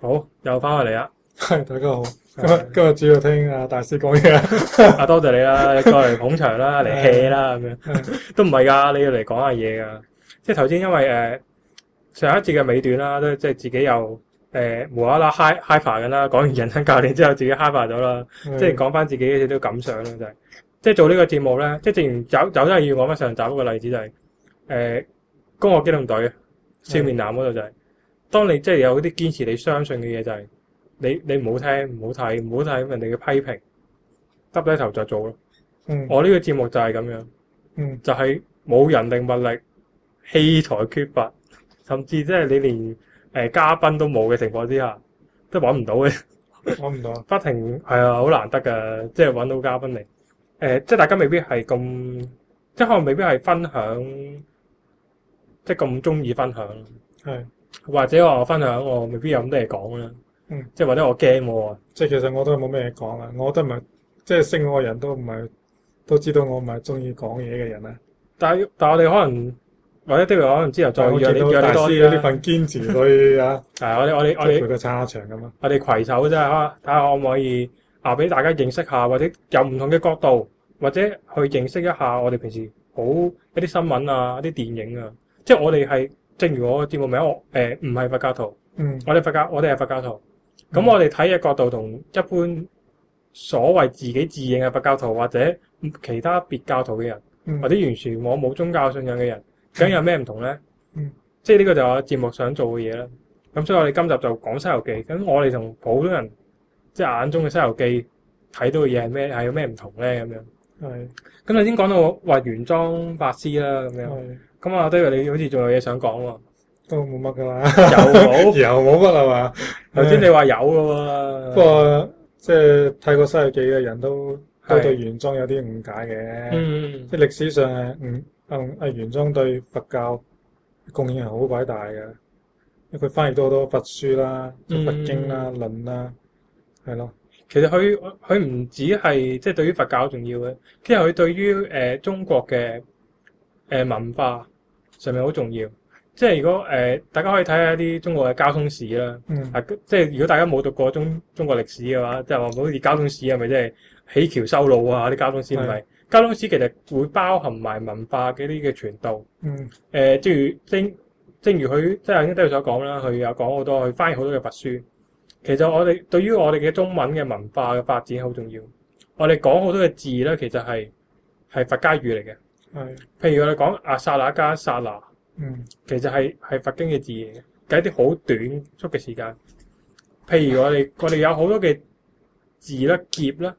好，又翻返嚟啦。 係，大家好。今日主要聽阿大師講嘢啊。 多謝你啦，你過嚟捧場啦，嚟 hea 啦咁樣，都唔係㗎，你要嚟講下嘢㗎。即係頭先因為上一節嘅尾段啦，都即係自己又無啦啦 hyper 緊啦，講完人生教練之後自己 hyper 咗啦，即係講翻自己嘅少少感想啦，就係即係做呢個節目咧，即係正如走真係要講翻上集嗰個例子就係攻殼機動隊笑面男嗰度就係，當你即係有啲堅持你相信嘅嘢就係。你唔好聽，唔好睇人哋嘅批評，耷低頭就做咯。我呢個節目就係咁樣，就係冇人力物力，器材缺乏，甚至即係你連嘉賓都冇嘅情況之下，都揾唔到嘅。 揾唔到， 不停係啊，好難得㗎，即係揾到嘉賓嚟。即係大家未必係咁，即係可能未必係分享，即係咁中意分享。係，或者我分享我未必有咁多嘢講啦。即係或者我驚喎， 即係其實我都係冇咩嘢講啊！我都唔係，即係識我嘅人都唔係，都知道我唔係中意講嘢嘅人啦。 但係我哋可能或者可能之後再約你多大師有呢份堅持，所以啊， 係我哋陪佢撐下場咁啊！ 我哋攜手啫，睇下可唔可以俾大家認識下，或者有唔同嘅角度，或者去認識一下我哋平時好一啲新聞啊、一啲電影啊。即係我哋係正如我嘅節目名，唔係佛教徒，我哋係佛教徒。咁我哋睇嘅角度同一般所謂自己自認嘅佛教徒或者其他別教徒嘅人，或者完全我冇宗教信仰嘅人，究竟有咩唔同咧？即係呢個就係我節目想做嘅嘢啦。咁所以我哋今集就講《西遊記》。咁我哋同普通人即係眼中嘅《西遊記》睇到嘅嘢係咩？係有咩唔同咧？咁樣。係。咁頭先講到話原裝法師啦，咁樣。係。咁啊，David你好似仲有嘢想講喎。 都冇乜噶啦， 又冇乜係嘛？ 頭先你話有噶喎， 不過即係睇過《西遊記》嘅人都對原裝有啲誤解嘅。即係歷史上係原裝對佛教貢獻係好偉大嘅，因為佢翻譯咗好多佛書啦、佛經啦、論啦，係咯。 其實佢唔止係即係對於佛教重要嘅，其實佢對於中國嘅文化上面好重要。即係如果大家可以睇下一啲中國嘅交通史啦，即係如果大家冇讀過中國歷史嘅話，即係話好似交通史係咪即係起橋修路啊啲交通史唔係？交通史其實會包含埋文化嘅啲嘅傳導。正如佢即係頭先都有所講啦，佢有講好多，佢翻譯好多嘅佛書。其實我哋對於我哋嘅中文嘅文化嘅發展好重要。我哋講好多嘅字咧，其實係佛家語嚟嘅。譬如我哋講阿剎那加剎那。其實係佛經嘅字嚟嘅，計一啲好短促嘅時間。譬如我哋有好多嘅字啦、劫啦、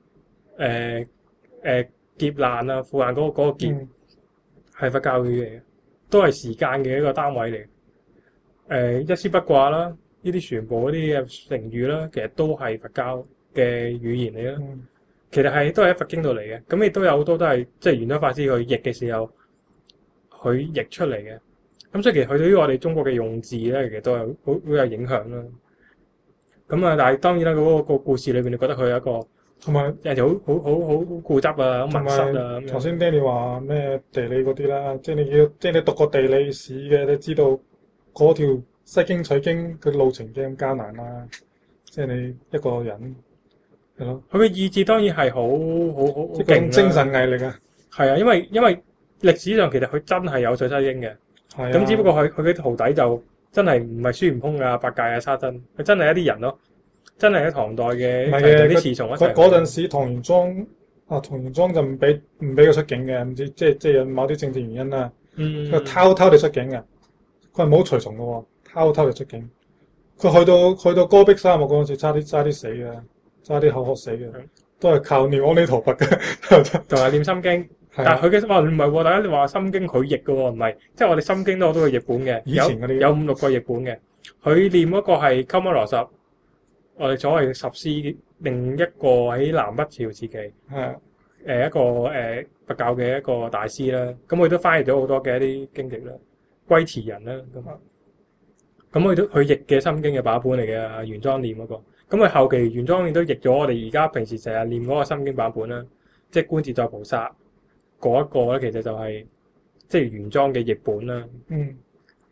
劫難啊、苦難嗰個劫係佛教語嚟嘅，都係時間嘅一個單位嚟。一絲不掛啦，呢啲全部嗰啲嘅成語啦，其實都係佛教嘅語言嚟啦。其實都係喺佛經度嚟嘅，咁亦都有好多都係即係玄奘法師去譯嘅時候。佢譯出嚟嘅，咁所以其實佢對於我哋中國嘅用字咧，其實都係好有影響啦。咁啊，但係當然啦，嗰個故事裏邊，你覺得佢有一個同埋有條好固執啊、好密實啊咁樣。 頭先爹哋話咩地理嗰啲啦，即係你讀過地理史嘅，你知道嗰條西經取經嘅路程幾咁艱難啦。即係你一個人係咯， 佢嘅意志當然係好即係咁精神毅力啊。 係啊，因為歷史上其實佢真係有取西經嘅，咁只不過佢嘅徒弟就真係唔係孫悟空啊、八戒啊、沙僧，佢真係一啲人咯，真係喺唐代嘅啲侍從一齊。 嗰陣時唐玄奘就唔俾佢出境嘅，唔知即係有某啲政治原因啦。佢偷地出境嘅，佢係冇隨從嘅喎，偷地出境。佢去到戈壁沙漠嗰陣時，差啲死嘅，差啲口渴死嘅，都係靠念阿彌陀佛嘅， 同埋念心經。但係佢嘅話唔係喎，大家話心經佢譯嘅喎，唔係，即係我哋心經都好多個譯本嘅，有5-6個譯本嘅。佢念嗰個係鳩摩羅什，我哋所謂十師，另一個喺南北朝時期，一個佛教嘅一個大師啦。咁佢都翻譯咗好多嘅一啲經籍啦，龜茲人啦咁佢譯嘅心經嘅版本嚟嘅，原裝念嗰個。咁佢後期原裝念都譯咗我哋而家平時成日念嗰個心經版本啦，即係觀自在菩薩。嗰一個咧，其實就係即係原裝嘅譯本啦。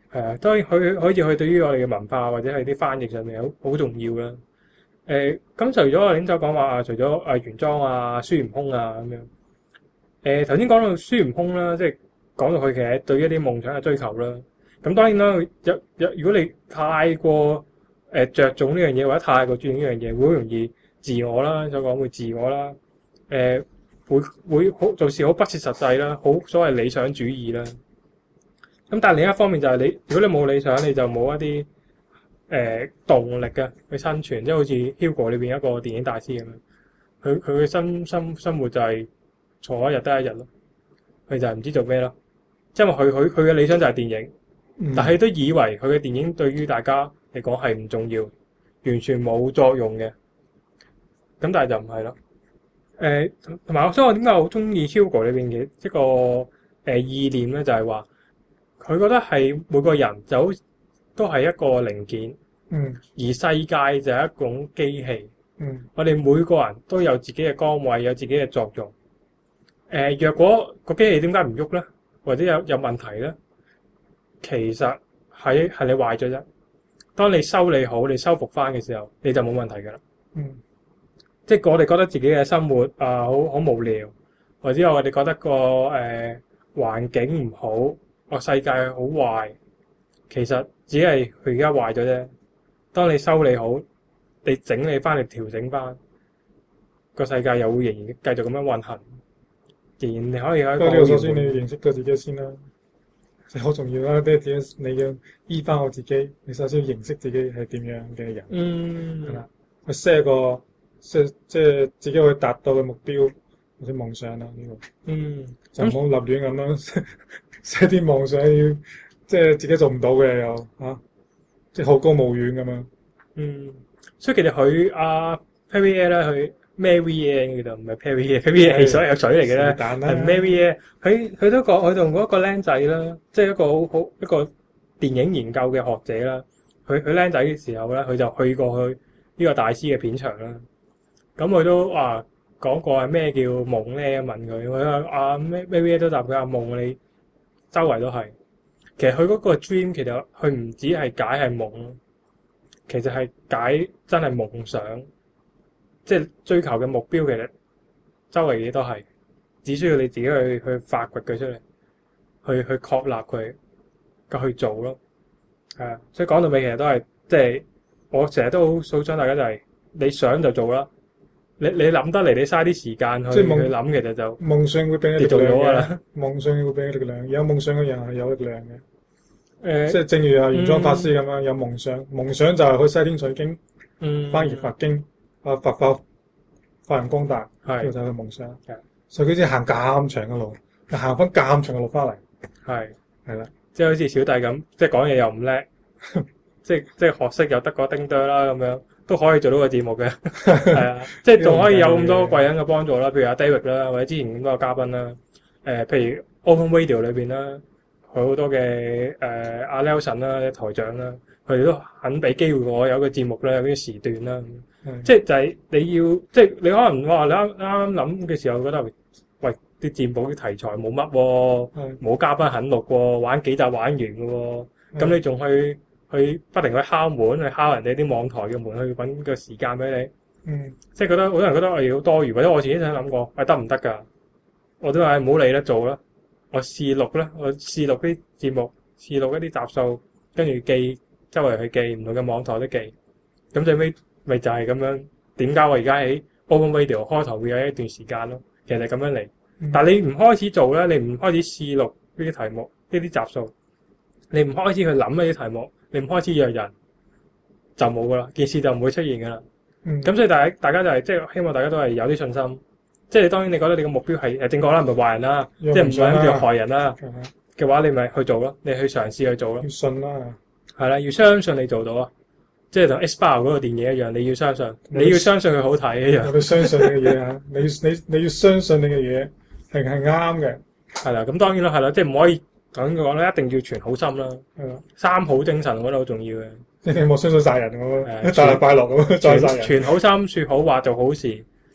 係啊，當然佢對於我哋嘅文化或者係啲翻譯上面好重要啦。咁除咗我頭先講話，除咗原裝啊、孫悟空啊咁樣，頭先講到孫悟空啦，即係講到佢其實對一啲夢想嘅追求啦。咁當然啦，如果你太過着重呢樣嘢，或者太過注重呢樣嘢，會好容易自我啦，所講會自我啦，會好做事好不切實際啦，好所謂理想主義啦。咁但係另一方面就係如果你冇理想，你就冇一啲動力嘅去生存，即係好似 Hugo 裏邊一個電影大師咁樣，佢嘅生活就係坐一日得一日咯，佢就係唔知做咩咯，因為佢嘅理想就係電影，但係都以為佢嘅電影對於大家嚟講係唔重要，完全冇作用嘅，咁但係就唔係咯。同埋所以我點解好中意 Hugo 裏邊嘅一個意念咧，就係話佢覺得係每個人都係一個零件，而世界就係一種機器。我哋每個人都有自己嘅崗位，有自己嘅作用。若果個機器點解唔喐咧，或者有問題咧，其實係你壞咗啫。當你修理好，你修復翻嘅時候，你就冇問題噶啦。即係我哋覺得自己嘅生活好無聊，或者我哋覺得個環境唔好，個世界好壞，其實只係佢而家壞咗啫。當你修理好，你整理翻嚟調整翻，個世界又會仍然繼續咁樣運行，仍然你可以喺一個。 呢個首先你要認識到自己先啦，即係好重要啦。即係點樣你要醫翻我自己，你首先要認識自己係點樣嘅人，係啦，去 set 一個即係自己可以達到嘅目標或者夢想啦。呢個就唔好立亂咁樣 set 啲夢想，要即係自己做唔到嘅又即係好高騖遠咁樣。 所以其實佢Perrier 咧，佢 Mary 嘅唔係 Perrier 係所有水嚟嘅咧，係 Mary。佢都講佢同嗰個僆仔啦，即係一個電影研究嘅學者啦。佢僆仔嘅時候咧，佢就去過去呢個大師嘅片場啦。咁佢都講過係咩叫夢咧？問佢Mary 都答佢夢，你周圍都係。其實佢嗰個 dream 其實佢唔止係解係夢咯。其實係解真係夢想，即係追求嘅目標。其實周圍嘢都係，只需要你自己去發掘佢出嚟，去確立佢，咁去做咯。係啊，所以講到尾其實都係，即係我成日都好想大家就係你想就做啦。你諗得嚟，你嘥啲時間去諗，其實就夢想會俾你力做量咗啦。 夢想會俾你力量，有夢想嘅人係有力量嘅。即係正如原裝法師咁樣，有夢想，夢想就係去西天取經，翻譯佛經，佛發揚光大，呢個就係佢夢想。所以佢先行咁長嘅路，行翻咁長嘅路翻嚟。係啦， 即係好似小弟咁，即係講嘢又唔叻，即係學識又得個丁哆啦咁樣，都可以做到個節目嘅。係啊，即係仲可以有咁多貴人嘅幫助啦，譬如阿 David 啦，或者之前咁多個嘉賓啦。譬如 Open Radio 裏邊啦。佢好多嘅阿 Nelson 啦，台長啦，佢哋都肯俾機會我有個節目啦，有啲時段啦，即係就係你要，即係你可能話你啱諗嘅時候覺得，喂啲節目啲題材冇乜喎，冇嘉賓肯錄喎，玩幾集玩完嘅喎，咁你仲去不停去敲門，去敲人哋啲網台嘅門，去揾個時間俾你，即係覺得好多人覺得我哋好多餘，或者我自己想諗過，得唔得㗎？我都話唔好理啦，做啦。我試錄啦，我試錄啲節目，試錄一啲集數，跟住寄周圍去寄，唔同嘅網台都寄。咁最尾咪就係咁樣。點解我而家喺 Open Radio 開頭會有一段時間咯？其實係咁樣嚟。但係你唔開始做咧，你唔開始試錄呢啲題目、呢啲集數，你唔開始去諗呢啲題目，你唔開始約人，就冇噶啦，件事就唔會出現噶啦。咁所以大家就係即係希望大家都係有啲信心。即係當然，你覺得你個目標係正確啦，唔係壞人啦，即係唔想叫害人啦嘅話，你咪去做咯，你去嘗試去做咯。要信啦， 係啦，要相信你做到啊！即係同 Xbox 嗰個電影一樣，你要相信，你要相信佢好睇一樣。 你相信你嘅嘢啊！你要相信你嘅嘢係啱嘅。係啦，咁當然啦，係啦，即係唔可以咁講咧，一定要存好心啦。 係啦， 三好精神我覺得好重要嘅。 你冇相信殺人咁，大快樂咁，再殺人。 存好心，説好話，做好事。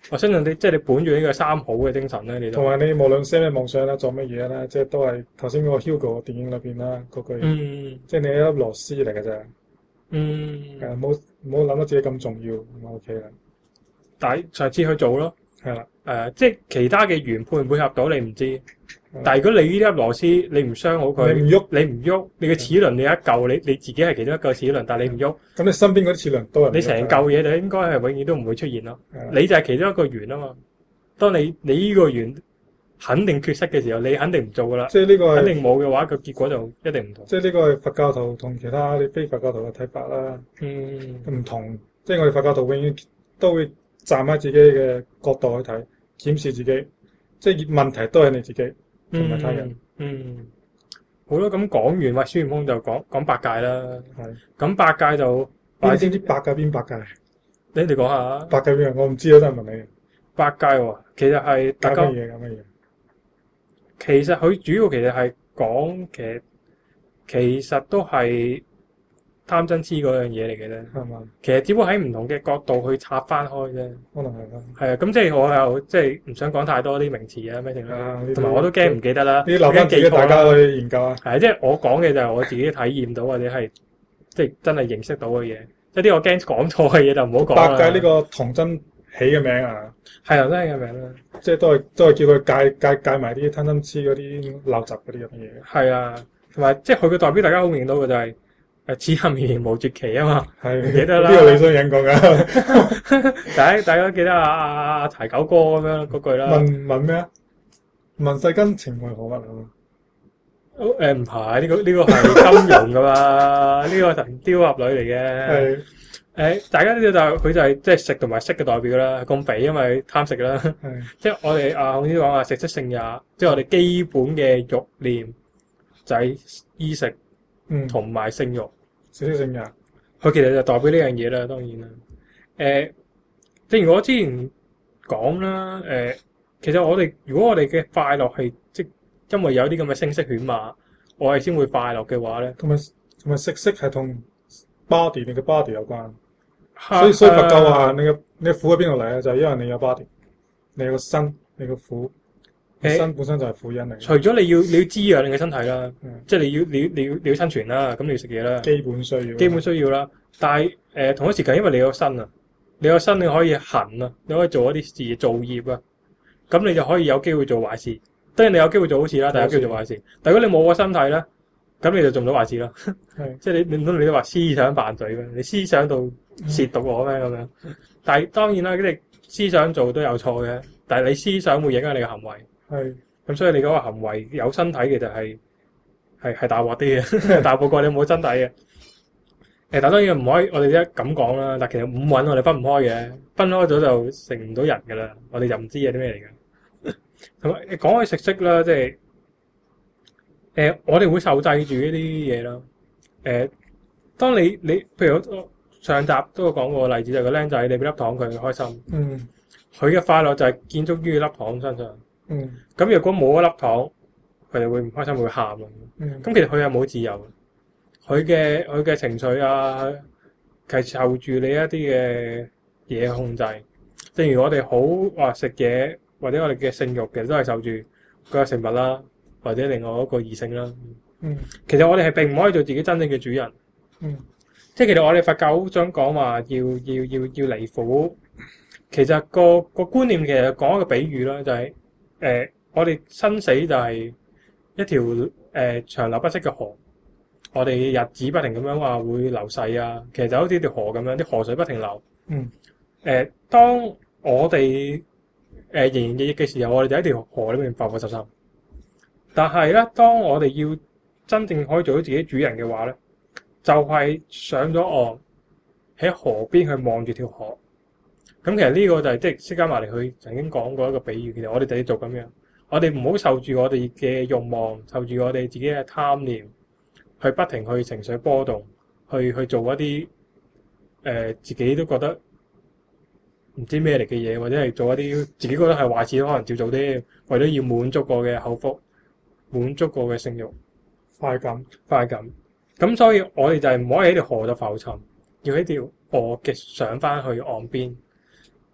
我相信你即係你本住呢個三好嘅精神咧，你同埋你無論寫咩夢想啦，做乜嘢啦，即係都係頭先嗰個 Hugo 電影裏邊啦嗰句，即係你一粒螺絲嚟嘅啫。唔好諗得自己咁重要，咁 OK 啦。 但係上次去做咯， 係啦。 即係其他嘅圓配唔配合到你唔知。但係如果你呢粒螺絲你唔傷好佢，你唔喐，你嘅齒輪你一嚿，你自己係其中一嚿齒輪，但係你唔喐， 咁你身邊嗰啲齒輪都係你成嚿嘢就應該係永遠都唔會出現咯。你就係其中一個圓啊嘛。當你呢個圓肯定缺失嘅時候，你肯定唔做噶啦。 即係呢個肯定冇嘅話，個結果就一定唔同。 即係呢個係佛教徒同其他啲非佛教徒嘅睇法啦。唔同。即係我哋佛教徒永遠都會站喺自己嘅角度去睇，檢視自己。即係問題都係你自己，同埋他人。 好啦，咁講完話孫悟空就講八戒啦。 係。 咁八戒就你知唔知八戒邊八戒？ 你哋講下。 八戒邊個？我唔知啊，真係問你。 八戒喎，其實係搞乜嘢？搞乜嘢？ 其實佢主要其實係講其實都係貪嗔痴嗰樣嘢嚟嘅啫。 係嘛？ 其實只不過喺唔同嘅角度去拆翻開啫。 可能係啦。 係啊，咁即係我又即係唔想講太多啲名詞啊咩剩啦，同埋我都驚唔記得啦。 呢啲留翻俾大家去研究啊。 係啊，即係我講嘅就係我自己體驗到或者係即係真係認識到嘅嘢。即係啲我驚講錯嘅嘢就唔好講啦。 八戒呢個童真起嘅名啊， 係啊，真係嘅名啦。 即係都係叫佢戒埋啲貪嗔痴嗰啲陋習嗰啲咁嘅嘢。 係啊，同埋即係佢嘅代表，大家好明到嘅就係此行綿綿無絕期啊嘛。 係記得啦。 呢個李商隱講㗎。 大家記得阿柴九哥咁樣嗰句啦。 問咩啊？問世間情為何物啊？ 唔係呢個係金庸噶嘛？呢個神雕俠侶嚟嘅。 係。 大家知道佢就係即係食同埋色嘅代表啦，咁肥因為貪食啦。即係我哋好似講話食色性也，即係我哋基本嘅欲念就係衣食同埋性欲。 食色性也， 佢其實就代表呢樣嘢啦，當然啦。正如我之前講啦，其實如果我哋嘅快樂係即因為有啲咁嘅聲色犬馬，我哋先會快樂嘅話咧， 同埋食色係同 body 你嘅 body 有關。所以佛教話你嘅苦喺邊度嚟咧？就係因為你有 body， 你有個身，你個苦，身本身就係苦因嚟。 除咗你要滋養你嘅身體啦，即係你要生存啦，咁你要食嘢啦， 基本需要啦。但係同一時間，因為你有身啊，你有身你可以行啊，你可以做一啲事做業啊，咁你就可以有機會做壞事。當然你有機會做好事啦，但係有機會做壞事。但如果你冇個身體咧，咁你就做唔到壞事啦。即係你都話思想犯罪咩？你思想到褻瀆我咩咁樣？但係當然啦，你思想做都有錯嘅，但係你思想會影響你嘅行為。 係咁，所以你嗰個行為有身體其實係大鑊啲嘅，大鑊過你冇身體嘅。但當然唔可以，我哋一咁講啦。但其實五蘊我哋分唔開嘅，分開咗就成唔到人噶啦。我哋就唔知係啲咩嚟嘅。同埋講起食色啦，即係我哋會受制住呢啲嘢啦。當你譬如上集都有講過個例子，就係個僆仔你俾粒糖佢開心，佢嘅快樂就係建築於粒糖身上。咁如果冇一粒糖，佢就會唔開心，會喊咯。咁其實佢係冇自由，佢嘅情緒啊，其實受住你一啲嘅嘢控制。正如我哋好話食嘢，或者我哋嘅性慾，其實都係受住嗰個食物啦，或者另外一個異性啦。其實我哋係並唔可以做自己真正嘅主人。即係其實我哋佛教好想講話要離苦。其實個觀念其實講一個比喻啦，就係我哋生死就係一條長流不息嘅河，我哋日子不停咁樣話會流逝啊，其實就好似條河咁樣，啲河水不停流。當我哋營營役役嘅時候，我哋就喺條河裏面浮浮沉沉。但係咧，當我哋要真正可以做到自己主人嘅話咧，就係上咗岸喺河邊去望住條河。咁其實呢個就係即係釋迦牟尼佢曾經講過一個比喻，其實我哋就要做咁樣，我哋唔好受住我哋嘅慾望，受住我哋自己嘅貪念，去不停去情緒波動，去做一啲自己都覺得唔知咩嚟嘅嘢，或者係做一啲自己覺得係壞事都可能照做啲，為咗要滿足我嘅口腹，滿足我嘅性慾、快感。咁所以我哋就係唔可以喺條河度浮沉，要喺條河嘅上翻去岸邊。其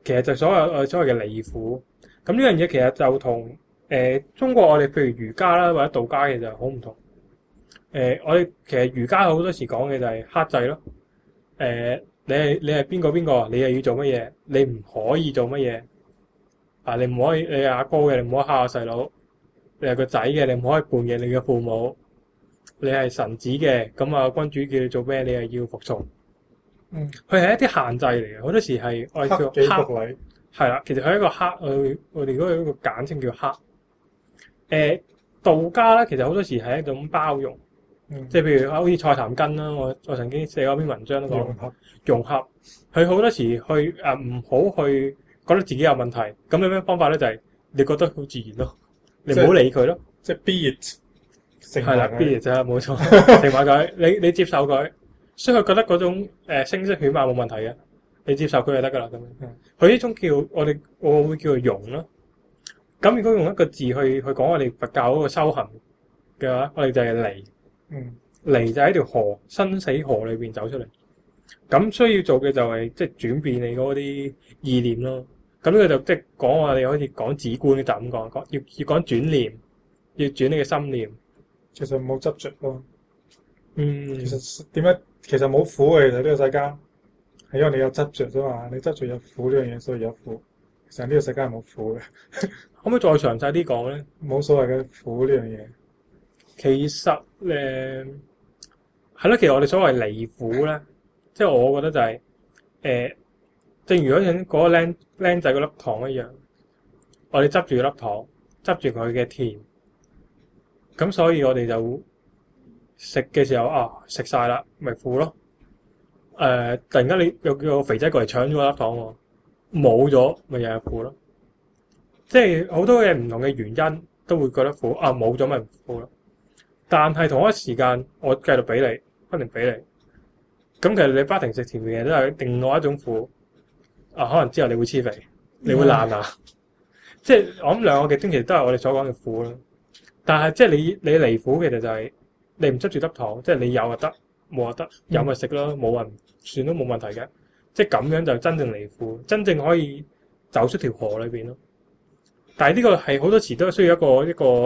其實就所謂嘅離苦。咁呢樣嘢其實就同中國我哋譬如儒家啦或者道家其實好唔同。我哋其實儒家好多時講嘅就係克制咯。你係邊個，你係要做乜嘢，你唔可以做乜嘢。啊，你唔可以，你係阿哥嘅，你唔可以蝦下細佬。你係個仔嘅，你唔可以叛逆你嘅父母。你係臣子嘅，咁啊君主叫你做咩，你係要服從。佢係一啲限制嚟嘅，好多時係我哋叫克己復禮。 係啦，其實佢係一個克，我哋嗰個一個簡稱叫克。道家咧，其實好多時係一種包容。即係譬如好似蔡譚根啦，我曾經寫過篇文章都講融合。佢好多時去唔好去覺得自己有問題，咁有咩方法咧？就係你覺得好自然咯，你唔好理佢咯。 即係 be it， 係啦，be it 啫，冇錯，成埋佢，你接受佢，所以佢覺得嗰種聲色犬馬冇問題嘅，你接受佢就得噶啦咁樣。佢呢種叫我會叫佢容咯。咁如果用一個字去講我哋佛教嗰個修行嘅話，我哋就係離。離就喺條河生死河裏邊走出嚟。咁需要做嘅就係即係轉變你嗰啲意念咯。咁呢個就即係講我哋好似講止觀就咁講，要講轉念，要轉你嘅心念。 其實冇執着咯。其實點解？其實冇苦嘅，其實呢個世界係因為你有執着啫嘛。你執着有苦呢樣嘢，所以有苦。其實呢個世界係冇苦嘅。 可唔可以再詳細啲講咧？ 冇所謂嘅苦呢樣嘢。 其實係咯，其實我哋所謂離苦咧，即係我覺得就係正如嗰個僆仔嗰粒糖一樣，我哋執住粒糖，執住佢嘅甜，咁所以我哋就食嘅時候食晒啦，咪苦咯。突然間你有個肥仔過嚟搶咗粒糖喎，冇咗咪又係苦咯。即係好多嘅唔同嘅原因都會覺得苦，冇咗咪唔苦咯。但係同一時間，我繼續俾你，不停俾你。咁其實你不停食甜嘅嘢都係另外一種苦。可能之後你會黐肥，你會爛牙。即係我諗兩個極端，其實都係我哋所講嘅苦啦。但係即係你離苦，其實就係你唔執住粒糖，即係你有就得，冇就得，有咪食咯，冇人算都冇問題嘅。即係咁樣就真正離苦，真正可以走出條河裏邊咯。但係呢個係好多時都需要一個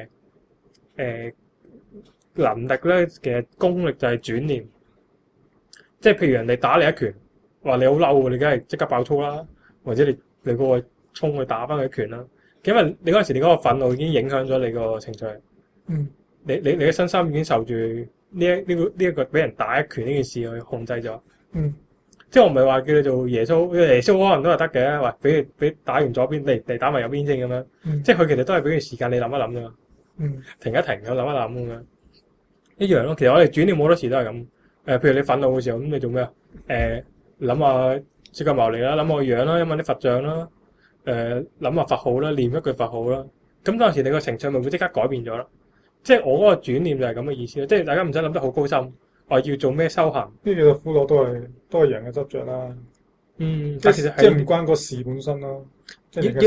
能力咧，其實功力就係轉念。即係譬如人哋打你一拳，話你好嬲，你梗係即刻爆粗啦，或者你嗰個衝去打翻佢一拳啦。因為你嗰陣時你嗰個憤怒已經影響咗你個情緒。你嘅身心已經受住呢一個俾人打一拳呢件事去控制咗。即係我唔係話叫你做耶穌，耶穌可能都係得嘅，話俾打完左邊嚟打埋右邊先咁樣。即係佢其實都係俾佢時間你諗一諗啫嘛。停一停咁諗一諗咁樣。一樣咯，其實我哋轉念好多時都係咁。譬如你憤怒嘅時候，咁你做咩啊？諗下釋迦牟尼啦，諗下個樣啦，諗下啲佛像啦，諗下佛號啦，念一句佛號啦。咁當時你個情緒咪會即刻改變咗啦。即係我嗰個轉念就係咁嘅意思咯。即係大家唔使諗得好高深，話要做咩修行。 呢幾個苦惱都係人嘅執着啦。 但其實即係唔關個事本身咯。 要平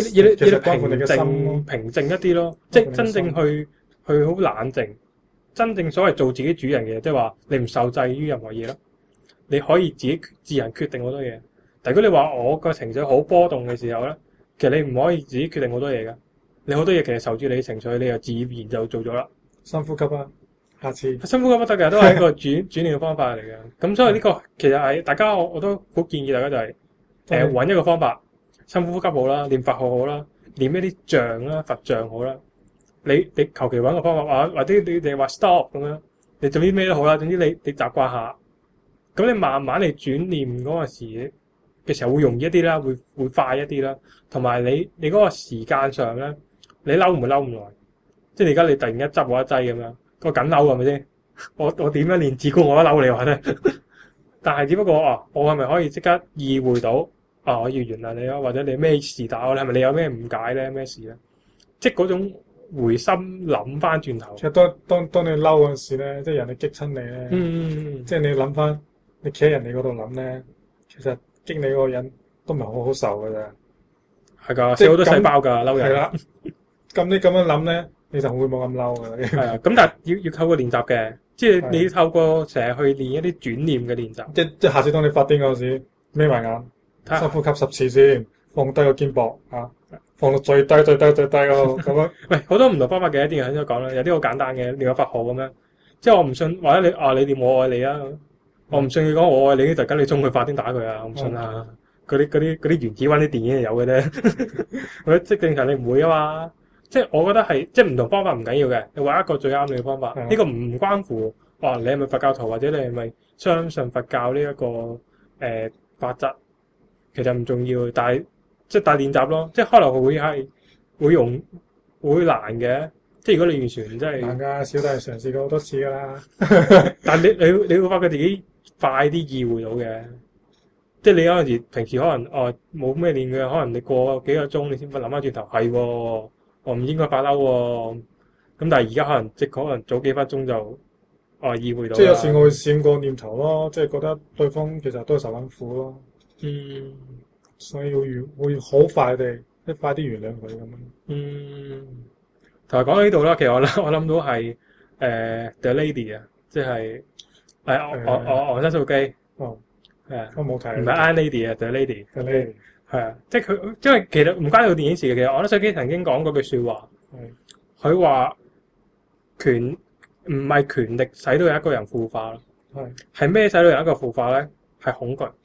靜一啲咯。即係真正去好冷靜。真正所謂做自己主人嘅，即係話你唔受制於任何嘢咯，你可以自行決定好多嘢。但如果你話我個情緒好波動嘅時候咧，其實你唔可以自己決定好多嘢㗎。你好多嘢其實受住你嘅情緒，你又自然就做咗啦。 深呼吸啊，下次深呼吸都得嘅，都係一個轉念嘅方法嚟嘅。咁所以呢個其實係大家我都好建議大家就係揾一個方法，深呼吸好啦，念佛號好啦，念一啲像啦，佛像好啦。你求其揾個方法，或者你哋話 stop 咁樣，你做啲咩都好啦。總之你習慣下，咁你慢慢嚟轉念嗰個時嘅時候會容易一啲啦，會快一啲啦。同埋你嗰個時間上咧，你嬲唔會嬲咁耐。即係而家你突然間執我一劑咁樣，個緊嬲係咪先？我點樣練止觀我都嬲你話咧。但係只不過我係咪可以即刻意會到我要原諒你啊？或者你咩事打我咧？係咪你有咩誤解咧？咩事咧？即係嗰種。回心諗翻轉頭， 其實當你嬲嗰陣時咧，即係人哋激親你咧，即係你諗翻，你企喺人哋嗰度諗咧，其實激你嗰個人都唔係好受㗎咋， 係㗎，死好多細胞㗎嬲人。係啦， 咁你咁樣諗咧，你就會冇咁嬲㗎。 係啊，咁但係要透過練習嘅，即係你透過成日去練一啲轉念嘅練習。 即係下次當你發癲嗰陣時，眯埋眼，深呼吸10次先。 放低個肩膊啊，放到最低最低最低嗰個咁樣。 喂，好多唔同方法嘅，一啲人喺度講啦，有啲好簡單嘅練個佛號咁樣，即係我唔信，或者你念我愛你啊，我唔信佢講我愛你，就跟你衝去法庭打佢啊，我唔信啊！嗰啲原子溫啲電影係有嘅啫，即係正常你唔會啊嘛。即係我覺得係即係唔同方法唔緊要嘅，你揾一個最啱你嘅方法。呢個唔關乎你係咪佛教徒或者你係咪相信佛教呢一個法則，其實唔重要。但係即係大練習咯，即係可能會難嘅。即係如果你完全真係難㗎，小弟嘗試過好多次㗎啦。 但係你會發覺自己快啲意會到嘅。即係你有陣時平時可能冇咩練嘅，可能你過幾個鐘你先諗翻轉頭係喎，我唔應該發嬲喎。咁但係而家可能早幾分鐘就意會到。 即係有時我會閃過念頭咯，即係覺得對方其實都係受緊苦咯。所以會好快地快啲原諒佢咁樣。 同埋講到呢度啦，其實我諗到係The Lady 啊，即係昂山素姬。係啊， 我冇睇。 唔係 Iron Lady 啊，就係 Lady。 The Lady 係啊，即係佢，因為其實唔關呢套電影事嘅。其實昂山素姬曾經講過句説話，佢話唔係權力使到有一個人腐化咯，係咩使到有一個腐化咧？係恐懼。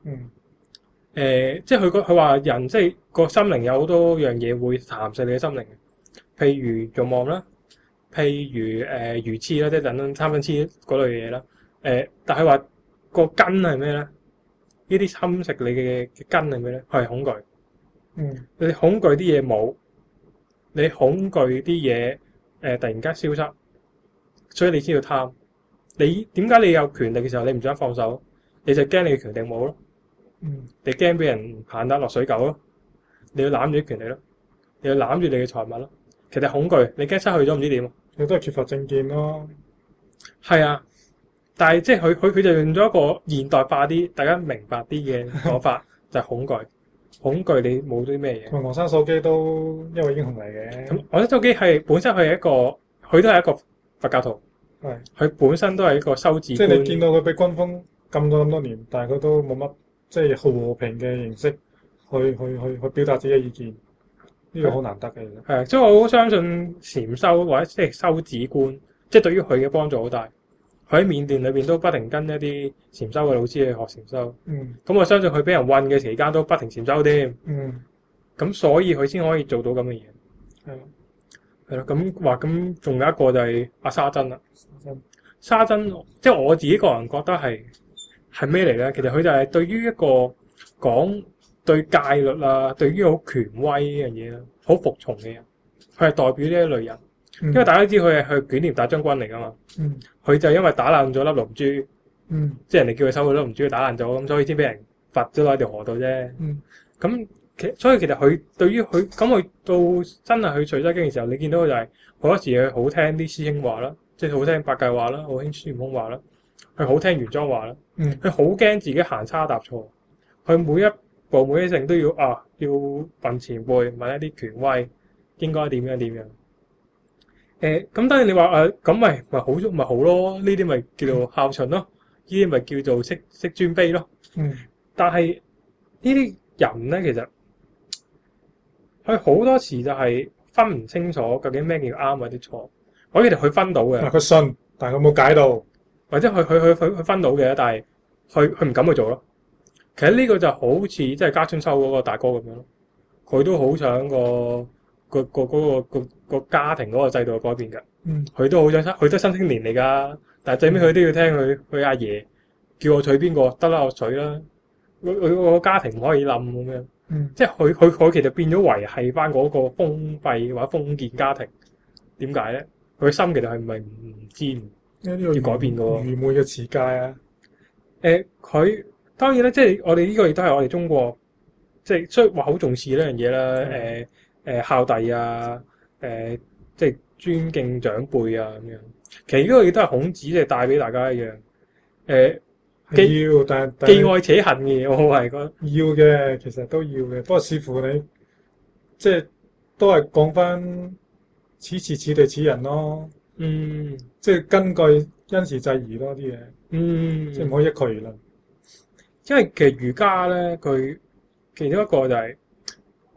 即係佢話人即係個心靈有好多樣嘢會蠶食你嘅心靈，譬如慾望啦，譬如愚痴啦，即係等等貪嗔痴嗰類嘢啦。但係話個根係咩咧？呢啲侵蝕你嘅根係咩咧？係恐懼。你恐懼啲嘢冇，你恐懼啲嘢突然間消失，所以你先要貪。你點解你有權力嘅時候你唔想放手？你就驚你嘅權力冇咯。你驚俾人行得落水狗咯。你要攬住啲權力咯，你要攬住你嘅財物咯。其實恐懼，你驚失去咗唔知點。 你都係缺乏正見咯。 係啊。但係即係佢就用咗一個現代化啲、大家明白啲嘅講法，就係恐懼。恐懼你冇啲咩嘢。 同昂山素姬都一位英雄嚟嘅。 咁昂山素姬本身佢都係一個佛教徒。佢本身都係一個修治官。 即係你見到佢俾軍方禁咗咁多年，但係佢都冇乜即係和平嘅形式去表達自己嘅意見。呢個好難得嘅。 係，所以我好相信禪修或者即係修止觀，即係對於佢嘅幫助好大。佢喺緬甸裏邊都不停跟一啲禪修嘅老師去學禪修。咁我相信佢俾人韞嘅期間都不停禪修添。咁所以佢先可以做到咁嘅嘢。係咯。咁仲有一個就係阿沙珍啦。沙珍即係我自己個人覺得係咩嚟咧？其實佢就係對於一個講對戒律啊，對於好權威呢樣嘢啦，好服從嘅人，佢係代表呢一類人。因為大家都知佢係去捲簾大將軍嚟噶嘛，佢就因為打爛咗粒龍珠，即係人哋叫佢收佢粒龍珠，佢打爛咗，咁所以先俾人罰咗落條河度啫。咁所以其實佢對於佢咁佢到真係去取西經嘅時候，你見到佢就係好多時佢好聽啲師兄話啦，即係好聽八戒話啦，好聽孫悟空話啦，佢好聽玄奘話啦，佢好驚自己行差踏錯，佢每一步每一成都要問前輩問一啲權威應該點樣。咁當然你話咁咪好咯，呢啲咪叫做孝順咯，呢啲咪叫做識尊卑咯。但係呢啲人咧，其實佢好多時就係分唔清楚究竟咩叫啱或者錯。我其實佢分到嘅， 佢信，但係佢冇解到， 或者佢分到嘅，但係佢唔敢去做咯。其實呢個就好似即係家春秋嗰個大哥咁樣咯，佢都好想個家庭嗰個制度改變㗎，佢都好想佢都新青年嚟㗎，但係最尾佢都要聽佢阿爺叫我娶邊個得啦，我娶啦，佢個家庭唔可以冧咁樣，即係佢其實變咗維係翻嗰個封閉或者封建家庭，點解咧？佢心其實係咪唔知要改變㗎喎？ 愚昧嘅持戒啊！ 佢當然咧，即係我哋呢個亦都係我哋中國，即係所以話好重視呢樣嘢啦。孝弟啊，即係尊敬長輩啊咁樣。其實呢個亦都係孔子即係帶俾大家一樣。但既愛且恨嘅嘢，我係覺得要嘅，其實都要嘅。不過視乎你，即係都係講翻此時此地此人咯。即係根據因時制宜咯啲嘢。即係唔可以一概而論。 因為其實儒家咧，佢其中一個就係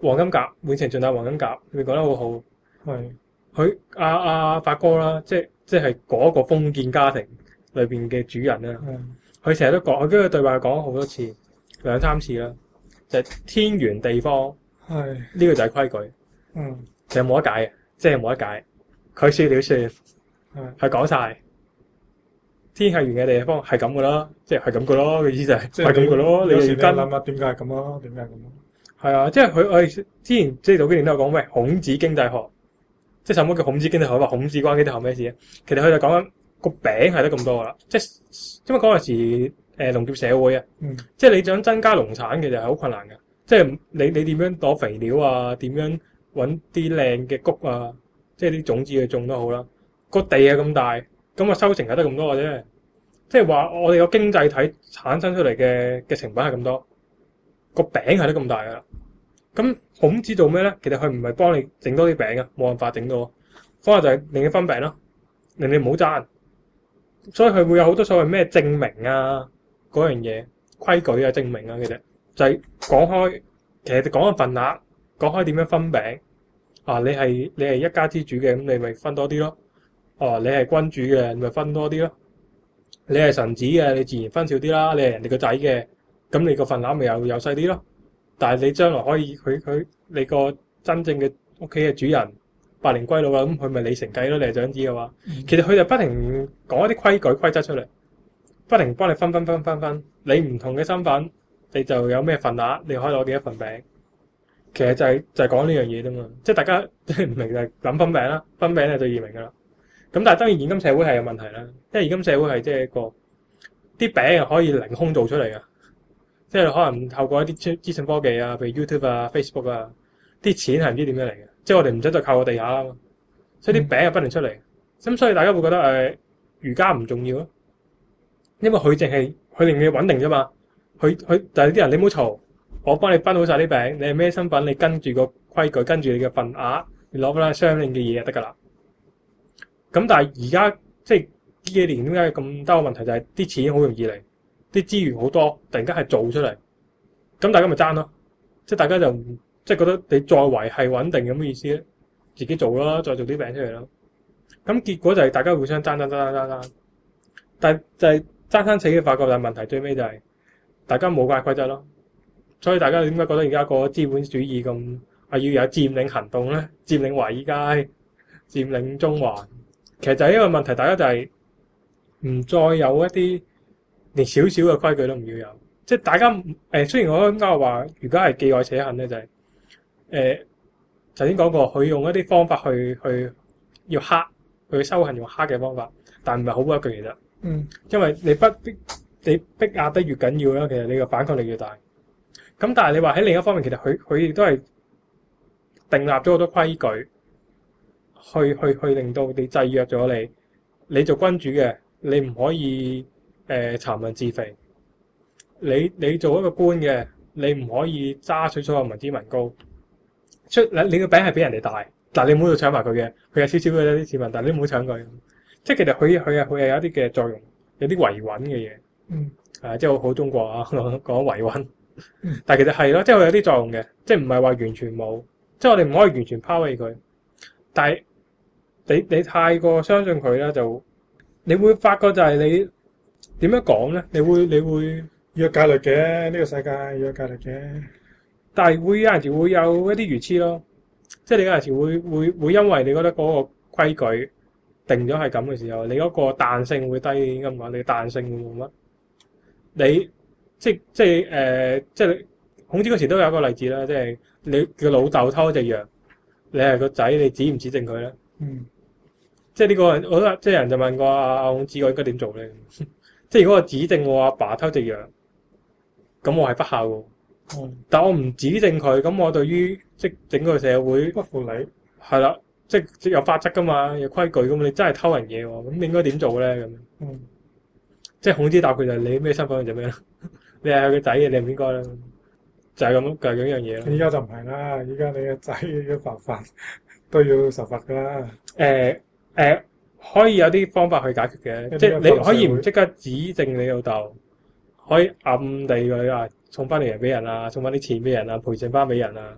黃金甲滿城盡帶黃金甲，你講得好好。 係佢阿發哥啦，即係嗰個封建家庭裏邊嘅主人啦。佢成日都講，佢跟住對話講好多次2-3次啦，就係天圓地方。 係呢個就係規矩。其實冇得解嘅，即係冇得解。佢説了算，係講晒。天係圓嘅地方係咁噶啦，即係咁噶咯。嘅意思就係咁噶咯。 有時你跟諗下點解係咁咯？點解係咁咯？ 係啊，即係我哋之前即係早幾年都有講咩孔子經濟學，即係什麼叫孔子經濟學？話孔子關經濟學咩事啊？其實佢就講緊個餅係得咁多噶啦，即係因為嗰陣時農業社會啊，即係你想增加農產其實係好困難嘅，即係你點樣攞肥料啊，點樣揾啲靚嘅穀啊，即係啲種子去種都好啦，個地係咁大，咁個收成係得咁多嘅啫，即係話我哋個經濟體產生出嚟嘅成品係咁多，個餅係得咁大噶啦。咁孔子做咩咧？其實佢唔係幫你整多啲餅啊，冇辦法整到，方法就係令你分餅咯，令你唔好爭。所以佢會有好多所謂咩證明啊嗰樣嘢、規矩啊、證明啊，其實就係講開，其實講個份額，講開點樣分餅啊？你係一家之主嘅，咁你咪分多啲咯。哦，你係君主嘅，你咪分多啲咯。你係臣子嘅，你自然分少啲啦。你係人哋個仔嘅，咁你個份額咪又細啲咯。但係你將來可以你個真正嘅屋企嘅主人百年歸老啦，咁佢咪你承繼咯？你係長子嘅話，其實佢就不停講一啲規矩規則出嚟，不停幫你分。你唔同嘅身份，你就有咩份額，你可以攞幾多份餅。其實就係講呢樣嘢啫嘛，即係大家唔明就係諗分餅啦，分餅係最易明噶啦。咁但係當然現今社會係有問題啦，因為現今社會係即係一個啲餅係可以凌空做出嚟嘅。即係可能透過一啲資訊科技啊，譬如 YouTube 啊、Facebook 啊，啲錢係唔知點樣嚟嘅。即係我哋唔使再靠個地下啦，所以啲餅係不斷出嚟。咁所以大家會覺得儒家唔重要咯，因為佢淨係佢令你穩定啫嘛。佢但係啲人你唔好嘈，我幫你分好晒啲餅，你係咩身份，你跟住個規矩，跟住你嘅份額，你攞翻相應嘅嘢就得㗎啦。咁但係而家即係呢幾年點解咁多問題就係啲錢好容易嚟。啲資源好多，突然間係做出嚟，咁大家咪爭咯，即係大家就即係覺得你再維係穩定咁嘅意思咧，自己做咯，再做啲餅出嚟咯，咁結果就係大家互相爭，但係就係爭死嘅發覺，但係問題最尾就係大家冇規則咯，所以大家點解覺得而家個資本主義咁要有佔領行動咧？佔領華爾街，佔領中環，其實就係一個問題，大家就係唔再有一啲。連少少嘅規矩都唔要有，即係大家雖然我啱啱話儒家係既愛且恨咧，就係頭先講過，佢用一啲方法去要克，去修行用克嘅方法，但唔係好 work 嘅其實。因為你逼壓得越緊要啦，其實你個反抗力越大。咁但係你話喺另一方面，其實佢亦都係訂立咗好多規矩，去令到你制約咗你。你做君主嘅，你唔可以。讒民自肥，你做一個官嘅，你唔可以揸取所有民脂民膏。你個餅係比人哋大，但係你唔好去搶埋佢嘅，佢有少少嘅啲市民，但係你唔好搶佢。即係其實佢係有一啲嘅作用，有啲維穩嘅嘢。即係好中國啊，講維穩。但係其實係咯，即係佢有啲作用嘅，即係唔係話完全冇，即係我哋唔可以完全拋棄佢。但係你太過相信佢啦，就你會發覺就係你。點樣講咧？你會要有戒律嘅，呢個世界要有戒律嘅， 但係會有陣時會有一啲愚痴咯。即係你有陣時會因為你覺得嗰個規矩定咗係咁嘅時候，你嗰個彈性會低咁講，你彈性會冇乜。你即係孔子嗰時都有一個例子啦，即係你個老豆偷隻羊，你係個仔，你指唔指正佢咧？即係呢個我覺得即係人就問過阿孔子，我應該點做咧？即係如果我指正我阿爸偷隻羊，咁我係不孝喎。但我唔指正佢，咁我對於即係整個社會不負理。 係啦，即係有法則噶嘛，有規矩噶嘛，你真係偷人嘢喎，咁應該點做咧？咁即係孔子答佢就係你咩身份就咩啦，你係佢個仔嘅，你唔應該啦。就係咁，就係咁樣嘢咯。 依家就唔係啦，依家你個仔要犯法都要受罰噶啦。 可以有啲方法去解決嘅，即係你可以唔即刻指正你老豆，可以暗地佢送翻啲嘢俾人啊，送翻啲錢俾人啊，賠償翻俾人啊。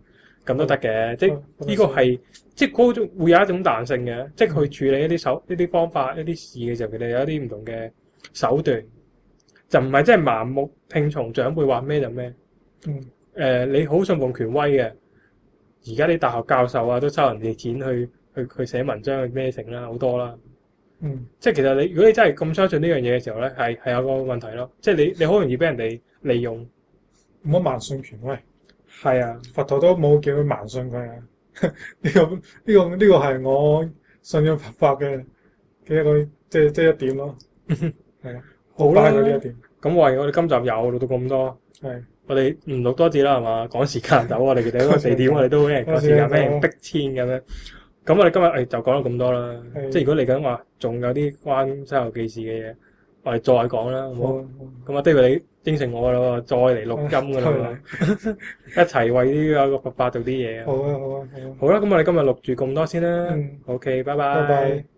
咁都得嘅，即係呢個係即係嗰種會有一種彈性嘅，即係佢處理一啲方法、一啲事嘅時候，佢哋有一啲唔同嘅手段，就唔係真係盲目聽從長輩話咩就咩。你好信奉權威嘅，而家啲大學教授啊都收人哋錢去寫文章去咩成啦，好多啦。即係其實如果你真係咁相信呢樣嘢嘅時候咧，係有個問題咯，即係你好容易俾人哋利用， 唔好盲信權威。 係啊， 佛陀都冇叫佢盲信佢啊。呢個係我信仰佛法嘅一個即係一點咯。係啊，好啦，呢一點。咁我哋今集又錄到咁多。係。我哋唔錄多字啦，係嘛？趕時間走，我哋其實嗰個4點我哋都趕時間，俾人逼遷咁樣。咁我哋今日就講到咁多啦。即係如果嚟緊話仲有啲關《西遊記》事嘅嘢，我哋再講啦，好唔好？咁啊，David你應承我啦，再嚟錄音噶啦，一齊為呢個佛法做啲嘢。好啊。好啦，咁我哋今日錄住咁多先啦。OK，拜拜。